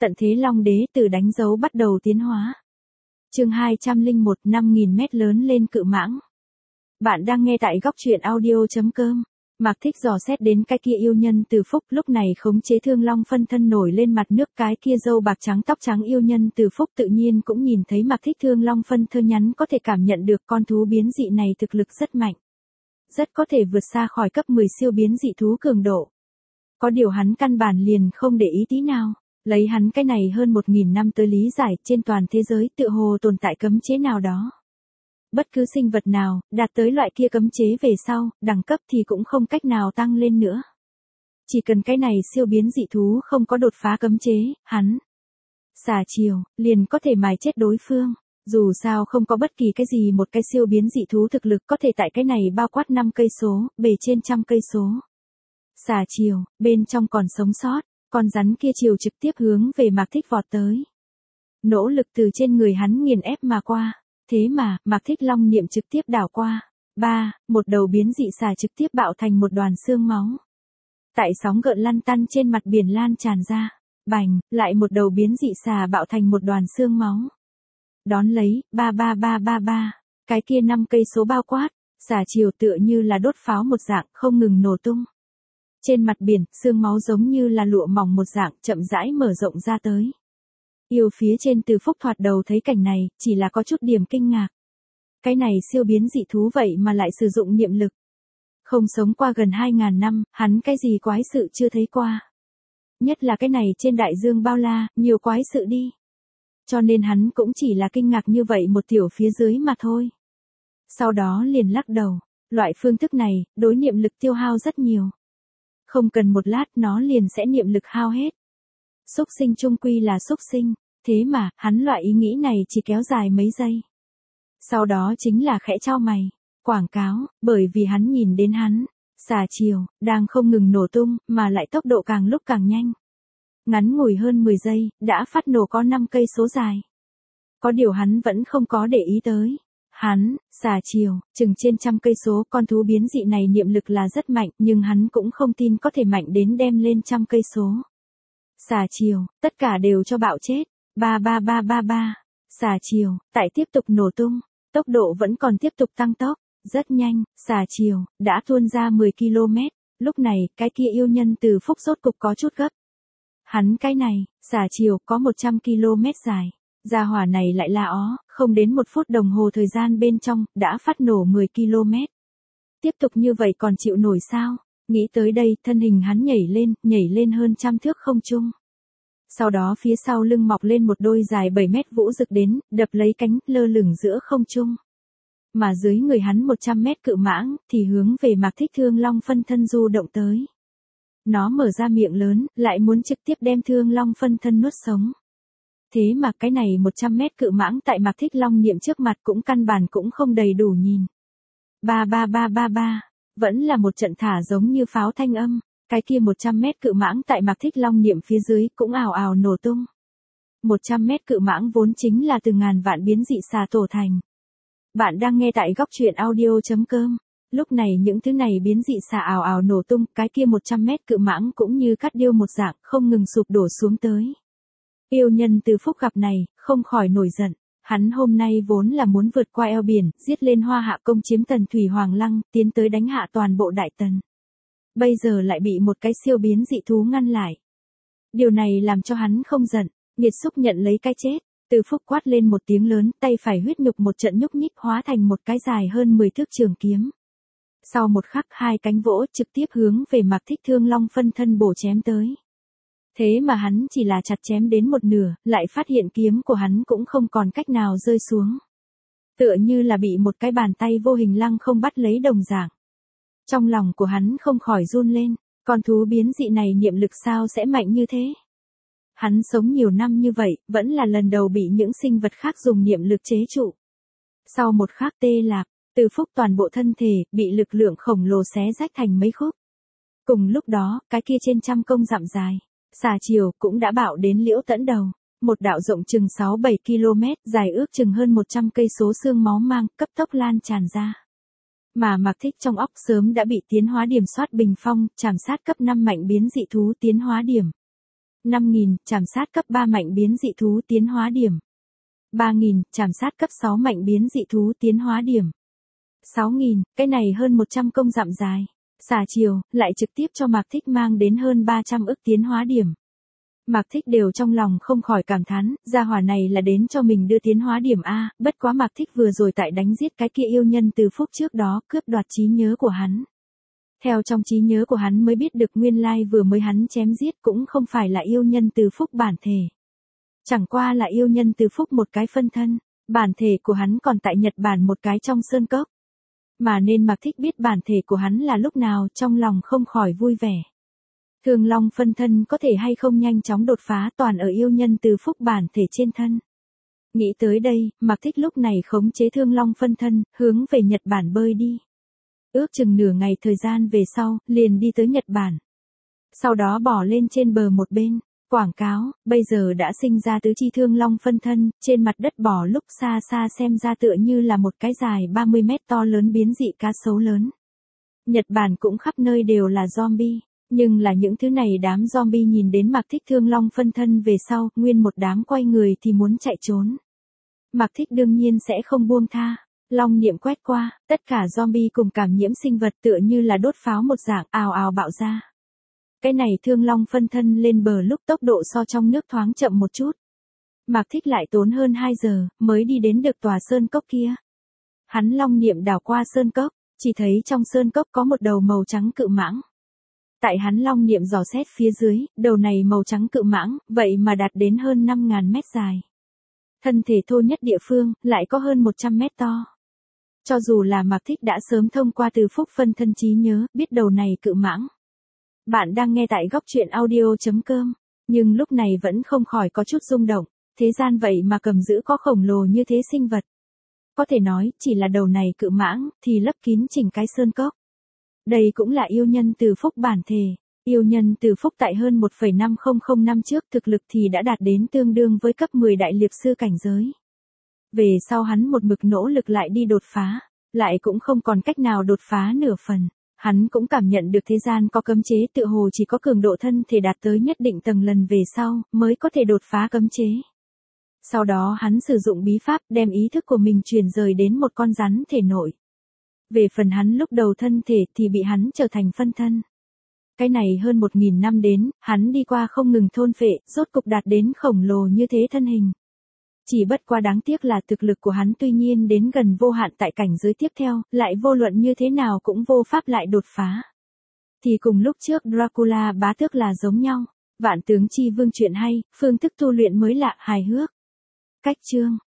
Tận thế Long Đế từ đánh dấu bắt đầu tiến hóa. Chương 201, 5000 mét lớn lên cự mãng. Bạn đang nghe tại góc truyện audio.com. Mạc Thích dò xét đến cái kia yêu nhân từ phúc, lúc này khống chế Thương Long phân thân nổi lên mặt nước, cái kia râu bạc trắng tóc trắng yêu nhân từ phúc tự nhiên cũng nhìn thấy Mạc Thích Thương Long phân thân nhắn, có thể cảm nhận được con thú biến dị này thực lực rất mạnh. Rất có thể vượt xa khỏi cấp 10 siêu biến dị thú cường độ. Có điều hắn căn bản liền không để ý tí nào. Lấy hắn cái này hơn 1000 năm tới lý giải, trên toàn thế giới tựa hồ tồn tại cấm chế nào đó. Bất cứ sinh vật nào, đạt tới loại kia cấm chế về sau, đẳng cấp thì cũng không cách nào tăng lên nữa. Chỉ cần cái này siêu biến dị thú không có đột phá cấm chế, hắn xà chiều, liền có thể mài chết đối phương. Dù sao không có bất kỳ cái gì một cái siêu biến dị thú thực lực có thể tại cái này bao quát 5 cây số, bề trên 100 cây số. Xà chiều, bên trong còn sống sót. Con rắn kia chiều trực tiếp hướng về Mạc Thích vọt tới. Nỗ lực từ trên người hắn nghiền ép mà qua. Thế mà, Mạc Thích long niệm trực tiếp đảo qua. Một đầu biến dị xà trực tiếp bạo thành một đoàn xương máu. Tại sóng gợn lăn tăn trên mặt biển lan tràn ra. Bành, lại một đầu biến dị xà bạo thành một đoàn xương máu. Đón lấy, cái kia 5 cây số bao quát, xà chiều tựa như là đốt pháo một dạng không ngừng nổ tung. Trên mặt biển, xương máu giống như là lụa mỏng một dạng chậm rãi mở rộng ra tới. Yêu phía trên từ phúc thoạt đầu thấy cảnh này, chỉ là có chút điểm kinh ngạc. Cái này siêu biến dị thú vậy mà lại sử dụng niệm lực. Không sống qua gần 2000 năm, hắn cái gì quái sự chưa thấy qua. Nhất là cái này trên đại dương bao la, nhiều quái sự đi. Cho nên hắn cũng chỉ là kinh ngạc như vậy một tiểu phía dưới mà thôi. Sau đó liền lắc đầu, loại phương thức này, đối niệm lực tiêu hao rất nhiều. Không cần một lát nó liền sẽ niệm lực hao hết. Xúc sinh chung quy là xúc sinh, thế mà, hắn loại ý nghĩ này chỉ kéo dài mấy giây. Sau đó chính là khẽ chau mày, quảng cáo, bởi vì hắn nhìn đến hắn, xà chiều, đang không ngừng nổ tung, mà lại tốc độ càng lúc càng nhanh. Ngắn ngủi hơn 10 giây, đã phát nổ có 5 cây số dài. Có điều hắn vẫn không có để ý tới. Hắn, xà chiều, chừng trên 100 cây số, con thú biến dị này niệm lực là rất mạnh, nhưng hắn cũng không tin có thể mạnh đến đem lên 100 cây số. Xà chiều, tất cả đều cho bạo chết. Xà chiều, tại tiếp tục nổ tung, tốc độ vẫn còn tiếp tục tăng tốc, rất nhanh, xà chiều, đã tuôn ra 10 km. Lúc này, cái kia yêu nhân từ phúc rốt cục có chút gấp. Hắn cái này, xà chiều, có 100 km dài. Gia hỏa này lại là không đến 1 phút đồng hồ thời gian bên trong, đã phát nổ 10 km. Tiếp tục như vậy còn chịu nổi sao? Nghĩ tới đây, thân hình hắn nhảy lên hơn 100 thước không trung. Sau đó phía sau lưng mọc lên một đôi dài 7 mét vũ rực đến, đập lấy cánh, lơ lửng giữa không trung. Mà dưới người hắn 100 mét cự mãng, thì hướng về Mạc Thích Thương Long phân thân du động tới. Nó mở ra miệng lớn, lại muốn trực tiếp đem Thương Long phân thân nuốt sống. Thế mà cái này 100 mét cự mãng tại Mạc Thích long niệm trước mặt cũng căn bản cũng không đầy đủ nhìn. Vẫn là một trận thả giống như pháo thanh âm, cái kia 100 mét cự mãng tại Mạc Thích long niệm phía dưới cũng ào ào nổ tung. 100 mét cự mãng vốn chính là từ ngàn vạn biến dị xà tổ thành. Bạn đang nghe tại góc truyện audio.com. Lúc này những thứ này biến dị xà ào ào nổ tung, cái kia 100 mét cự mãng cũng như cắt điêu một dạng không ngừng sụp đổ xuống tới. Yêu nhân từ phúc gặp này, không khỏi nổi giận. Hắn hôm nay vốn là muốn vượt qua eo biển, giết lên Hoa Hạ công chiếm Tần Thủy Hoàng Lăng, tiến tới đánh hạ toàn bộ Đại Tần. Bây giờ lại bị một cái siêu biến dị thú ngăn lại. Điều này làm cho hắn không giận, nghiệt xúc nhận lấy cái chết. Từ phúc quát lên một tiếng lớn, tay phải huyết nhục một trận nhúc nhích hóa thành một cái dài hơn 10 thước trường kiếm. Sau một khắc 2 cánh vỗ trực tiếp hướng về Mạc Thích Thương Long phân thân bổ chém tới. Thế mà hắn chỉ là chặt chém đến một nửa, lại phát hiện kiếm của hắn cũng không còn cách nào rơi xuống. Tựa như là bị một cái bàn tay vô hình lăng không bắt lấy đồng dạng. Trong lòng của hắn không khỏi run lên, con thú biến dị này niệm lực sao sẽ mạnh như thế? Hắn sống nhiều năm như vậy, vẫn là lần đầu bị những sinh vật khác dùng niệm lực chế trụ. Sau một khắc tê lạc, từ phúc toàn bộ thân thể, bị lực lượng khổng lồ xé rách thành mấy khúc. Cùng lúc đó, cái kia trên 100 công dặm dài. Xà chiều cũng đã bạo đến Liễu Tẫn đầu, một đạo rộng chừng 6-7 km, dài ước chừng hơn 100 cây số xương máu mang, cấp tốc lan tràn ra. Mà Mạc Thích trong óc sớm đã bị tiến hóa điểm soát bình phong, trảm sát cấp 5 mạnh biến dị thú tiến hóa điểm. 5.000, trảm sát cấp 3 mạnh biến dị thú tiến hóa điểm. 3.000, trảm sát cấp 6 mạnh biến dị thú tiến hóa điểm. 6.000, cái này hơn 100 công dặm dài. Xả chiều, lại trực tiếp cho Mạc Thích mang đến hơn 300 ức tiến hóa điểm. Mạc Thích đều trong lòng không khỏi cảm thán, gia hỏa này là đến cho mình đưa tiến hóa điểm A, bất quá Mạc Thích vừa rồi tại đánh giết cái kia yêu nhân từ phúc trước đó, cướp đoạt trí nhớ của hắn. Theo trong trí nhớ của hắn mới biết được nguyên lai vừa mới hắn chém giết cũng không phải là yêu nhân từ phúc bản thể. Chẳng qua là yêu nhân từ phúc một cái phân thân, bản thể của hắn còn tại Nhật Bản một cái trong sơn cốc. Mà nên Mạc Thích biết bản thể của hắn là lúc nào trong lòng không khỏi vui vẻ. Thương Long phân thân có thể hay không nhanh chóng đột phá toàn ở yêu nhân từ phúc bản thể trên thân. Nghĩ tới đây, Mạc Thích lúc này khống chế Thương Long phân thân, hướng về Nhật Bản bơi đi. Ước chừng nửa ngày thời gian về sau, liền đi tới Nhật Bản. Sau đó bỏ lên trên bờ một bên, quảng cáo, bây giờ đã sinh ra tứ chi Thương Long phân thân, trên mặt đất bỏ lúc xa xa xem ra tựa như là một cái dài 30 mét to lớn biến dị cá sấu lớn. Nhật Bản cũng khắp nơi đều là zombie. Nhưng là những thứ này đám zombie nhìn đến Mạc Thích Thương Long phân thân về sau, nguyên một đám quay người thì muốn chạy trốn. Mạc Thích đương nhiên sẽ không buông tha. Long niệm quét qua, tất cả zombie cùng cảm nhiễm sinh vật tựa như là đốt pháo một dạng ào ào bạo ra. Cái này Thương Long phân thân lên bờ lúc tốc độ so trong nước thoáng chậm một chút. Mạc Thích lại tốn hơn 2 giờ, mới đi đến được tòa sơn cốc kia. Hắn long niệm đảo qua sơn cốc, chỉ thấy trong sơn cốc có một đầu màu trắng cự mãng. Tại hắn long niệm dò xét phía dưới, đầu này màu trắng cự mãng, vậy mà đạt đến hơn 5.000 mét dài. Thân thể thô nhất địa phương, lại có hơn 100 mét to. Cho dù là Mạc Thích đã sớm thông qua từ phúc phân thân trí nhớ, biết đầu này cự mãng. Bạn đang nghe tại góc truyện audio.com, nhưng lúc này vẫn không khỏi có chút rung động, thế gian vậy mà cầm giữ có khổng lồ như thế sinh vật. Có thể nói, chỉ là đầu này cự mãng, thì lấp kín chỉnh cái sơn cốc. Đây cũng là yêu nhân từ phúc bản thể. Yêu nhân từ phúc tại hơn 1,500 năm trước thực lực thì đã đạt đến tương đương với cấp 10 đại liệp sư cảnh giới. Về sau hắn một mực nỗ lực lại đi đột phá, lại cũng không còn cách nào đột phá nửa phần. Hắn cũng cảm nhận được thế gian có cấm chế tựa hồ chỉ có cường độ thân thể đạt tới nhất định tầng lần về sau, mới có thể đột phá cấm chế. Sau đó hắn sử dụng bí pháp đem ý thức của mình truyền rời đến một con rắn thể nội. Về phần hắn lúc đầu thân thể thì bị hắn trở thành phân thân. Cái này hơn 1.000 năm đến, hắn đi qua không ngừng thôn phệ, rốt cục đạt đến khổng lồ như thế thân hình. Chỉ bất qua đáng tiếc là thực lực của hắn tuy nhiên đến gần vô hạn tại cảnh giới tiếp theo, lại vô luận như thế nào cũng vô pháp lại đột phá. Thì cùng lúc trước Dracula bá tước là giống nhau, Vạn Tướng Chi Vương chuyện hay, phương thức tu luyện mới lạ hài hước. Cách chương